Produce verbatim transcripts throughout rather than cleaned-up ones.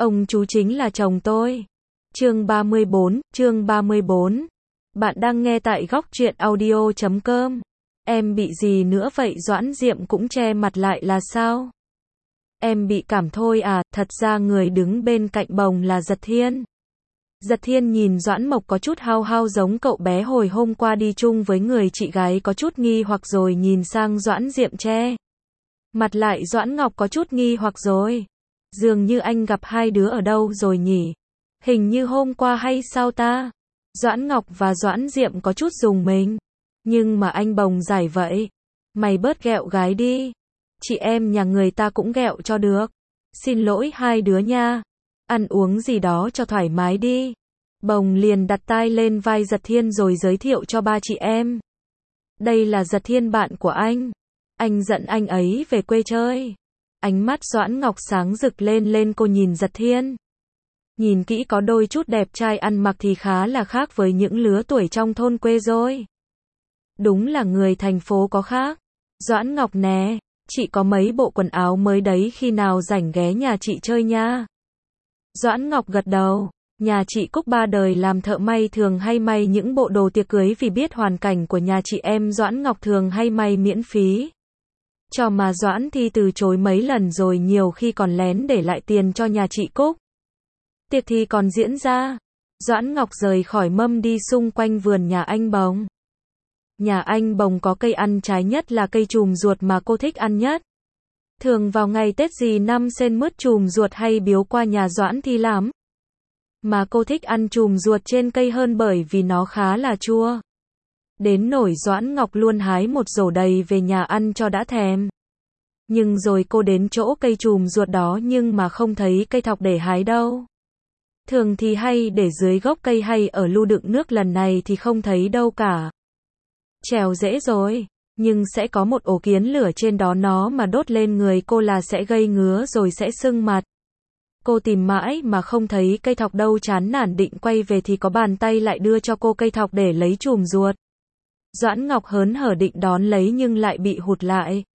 Ông chú chính là chồng tôi. Chương ba mươi bốn, chương ba mươi bốn. Bạn đang nghe tại góc truyện audio chấm com. Em bị gì nữa vậy? Doãn Diệm cũng che mặt lại là sao? Em bị cảm thôi à, thật ra người đứng bên cạnh bồng là Giật Thiên. Giật Thiên nhìn Doãn Mộc có chút hao hao giống cậu bé hồi hôm qua đi chung với người chị gái có chút nghi hoặc rồi nhìn sang Doãn Diệm che mặt lại. Doãn Ngọc có chút nghi hoặc rồi. Dường như anh gặp hai đứa ở đâu rồi nhỉ? Hình như hôm qua hay sao ta? Doãn Ngọc và Doãn Diệm có chút rùng mình. Nhưng mà anh bồng giải vậy. Mày bớt ghẹo gái đi. Chị em nhà người ta cũng ghẹo cho được. Xin lỗi hai đứa nha. Ăn uống gì đó cho thoải mái đi. Bồng liền đặt tai lên vai Giật Thiên rồi giới thiệu cho ba chị em. Đây là Giật Thiên bạn của anh. Anh dẫn anh ấy về quê chơi. Ánh mắt Doãn Ngọc sáng rực lên lên cô nhìn Giật Thiên. Nhìn kỹ có đôi chút đẹp trai, ăn mặc thì khá là khác với những lứa tuổi trong thôn quê rồi. Đúng là người thành phố có khác. Doãn Ngọc nè, chị có mấy bộ quần áo mới đấy, khi nào rảnh ghé nhà chị chơi nha. Doãn Ngọc gật đầu. Nhà chị Cúc ba đời làm thợ may, thường hay may những bộ đồ tiệc cưới, vì biết hoàn cảnh của nhà chị em Doãn Ngọc thường hay may miễn phí. Cho mà Doãn Thi từ chối mấy lần rồi, nhiều khi còn lén để lại tiền cho nhà chị Cúc. Tiệc thì còn diễn ra. Doãn Ngọc rời khỏi mâm đi xung quanh vườn nhà anh Bồng. Nhà anh Bồng có cây ăn trái, nhất là cây chùm ruột mà cô thích ăn nhất. Thường vào ngày Tết dì năm Sen mứt chùm ruột hay biếu qua nhà Doãn Thi lắm. Mà cô thích ăn chùm ruột trên cây hơn bởi vì nó khá là chua. Đến nỗi Doãn Ngọc luôn hái một rổ đầy về nhà ăn cho đã thèm. Nhưng rồi cô đến chỗ cây chùm ruột đó nhưng mà không thấy cây thọc để hái đâu. Thường thì hay để dưới gốc cây hay ở lu đựng nước, lần này thì không thấy đâu cả. Trèo dễ rồi, nhưng sẽ có một ổ kiến lửa trên đó, nó mà đốt lên người cô là sẽ gây ngứa rồi sẽ sưng mặt. Cô tìm mãi mà không thấy cây thọc đâu, chán nản định quay về thì có bàn tay lại đưa cho cô cây thọc để lấy chùm ruột. Doãn Ngọc hớn hở định đón lấy nhưng lại bị hụt lại.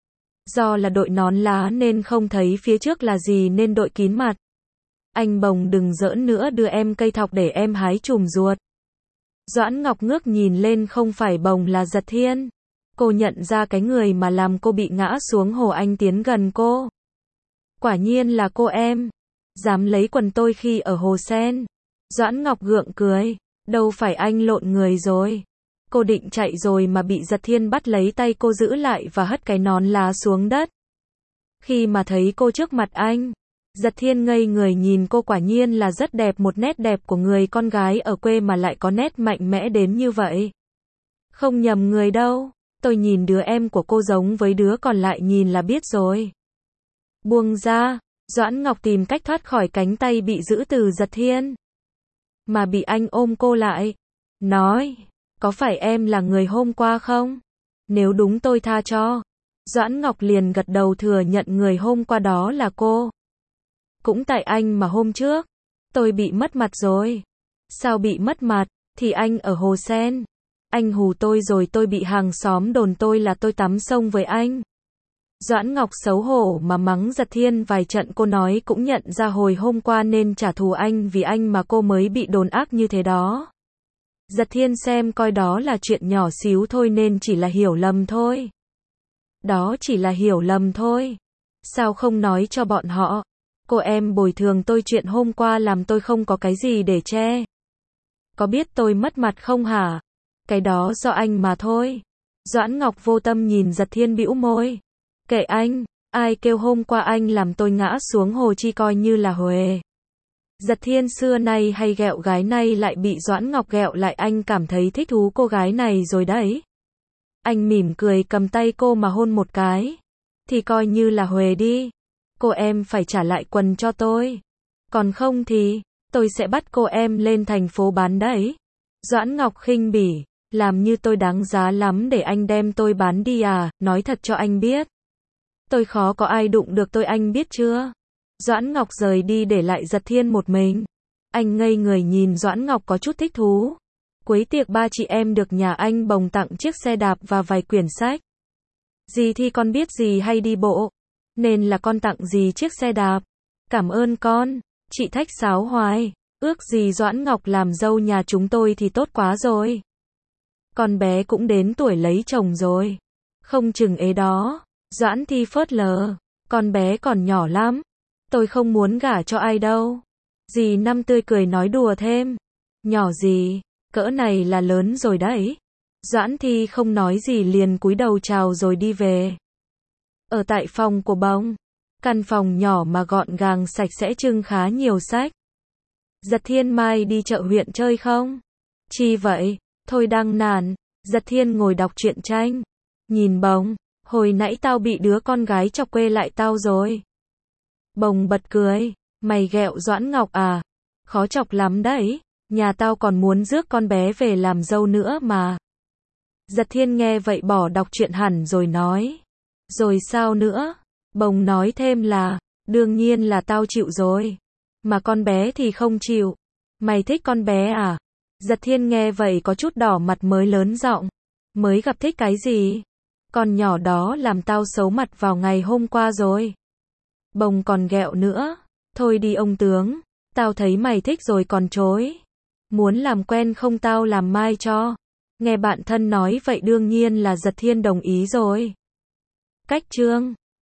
Do là đội nón lá nên không thấy phía trước là gì nên đội kín mặt. Anh Bồng đừng giỡn nữa, đưa em cây thọc để em hái chùm ruột. Doãn Ngọc ngước nhìn lên, không phải Bồng là Giật Thiên. Cô nhận ra cái người mà làm cô bị ngã xuống hồ. Anh tiến gần cô. Quả nhiên là cô em. Dám lấy quần tôi khi ở hồ sen. Doãn Ngọc gượng cười. Đâu phải anh lộn người rồi. Cô định chạy rồi mà bị Giật Thiên bắt lấy tay cô giữ lại và hất cái nón lá xuống đất. Khi mà thấy cô trước mặt anh, Giật Thiên ngây người nhìn cô, quả nhiên là rất đẹp, một nét đẹp của người con gái ở quê mà lại có nét mạnh mẽ đến như vậy. Không nhầm người đâu, tôi nhìn đứa em của cô giống với đứa còn lại nhìn là biết rồi. Buông ra, Doãn Ngọc tìm cách thoát khỏi cánh tay bị giữ từ Giật Thiên. Mà bị anh ôm cô lại. Nói, có phải em là người hôm qua không? Nếu đúng tôi tha cho. Doãn Ngọc liền gật đầu thừa nhận người hôm qua đó là cô. Cũng tại anh mà hôm trước, tôi bị mất mặt rồi. Sao bị mất mặt? Thì anh ở hồ sen. Anh hù tôi rồi tôi bị hàng xóm đồn tôi là tôi tắm sông với anh. Doãn Ngọc xấu hổ mà mắng Giật Thiên vài trận, cô nói cũng nhận ra hồi hôm qua nên trả thù anh, vì anh mà cô mới bị đồn ác như thế đó. Giật Thiên xem coi đó là chuyện nhỏ xíu thôi nên chỉ là hiểu lầm thôi. Đó chỉ là hiểu lầm thôi. Sao không nói cho bọn họ? Cô em bồi thường tôi chuyện hôm qua làm tôi không có cái gì để che. Có biết tôi mất mặt không hả? Cái đó do anh mà thôi. Doãn Ngọc vô tâm nhìn Giật Thiên bĩu môi. Kệ anh, ai kêu hôm qua anh làm tôi ngã xuống hồ chi coi như là huề. Giật Thiên xưa nay hay ghẹo gái, này lại bị Doãn Ngọc ghẹo lại, anh cảm thấy thích thú cô gái này rồi đấy. Anh mỉm cười cầm tay cô mà hôn một cái. Thì coi như là huề đi. Cô em phải trả lại quần cho tôi. Còn không thì, tôi sẽ bắt cô em lên thành phố bán đấy. Doãn Ngọc khinh bỉ, làm như tôi đáng giá lắm để anh đem tôi bán đi à, nói thật cho anh biết. Tôi khó có ai đụng được tôi, anh biết chưa? Doãn Ngọc rời đi để lại Giật Thiên một mình. Anh ngây người nhìn Doãn Ngọc có chút thích thú. Cuối tiệc ba chị em được nhà anh Bồng tặng chiếc xe đạp và vài quyển sách. Dì thì con biết dì hay đi bộ, nên là con tặng dì chiếc xe đạp. Cảm ơn con. Chị thách sáo hoài, ước gì Doãn Ngọc làm dâu nhà chúng tôi thì tốt quá rồi. Con bé cũng đến tuổi lấy chồng rồi. Không chừng ế đó. Doãn Thi phớt lờ, con bé còn nhỏ lắm. Tôi không muốn gả cho ai đâu. Dì Năm tươi cười nói đùa thêm. Nhỏ gì, cỡ này là lớn rồi đấy. Doãn Thi không nói gì liền cúi đầu chào rồi đi về. Ở tại phòng của bông, căn phòng nhỏ mà gọn gàng sạch sẽ trưng khá nhiều sách. Giật Thiên mai đi chợ huyện chơi không? Chi vậy? Thôi đang nản. Giật Thiên ngồi đọc truyện tranh. Nhìn bông, hồi nãy tao bị đứa con gái chọc quê lại tao rồi. Bông bật cười. Mày ghẹo Doãn Ngọc à? Khó chọc lắm đấy. Nhà tao còn muốn rước con bé về làm dâu nữa mà. Giật Thiên nghe vậy bỏ đọc truyện hẳn rồi nói. Rồi sao nữa? Bông nói thêm là, đương nhiên là tao chịu rồi. Mà con bé thì không chịu. Mày thích con bé à? Giật Thiên nghe vậy có chút đỏ mặt mới lớn giọng. Mới gặp thích cái gì? Con nhỏ đó làm tao xấu mặt vào ngày hôm qua rồi. Bông còn ghẹo nữa. Thôi đi ông tướng. Tao thấy mày thích rồi còn chối. Muốn làm quen không tao làm mai cho. Nghe bạn thân nói vậy đương nhiên là Giật Thiên đồng ý rồi. Cách chương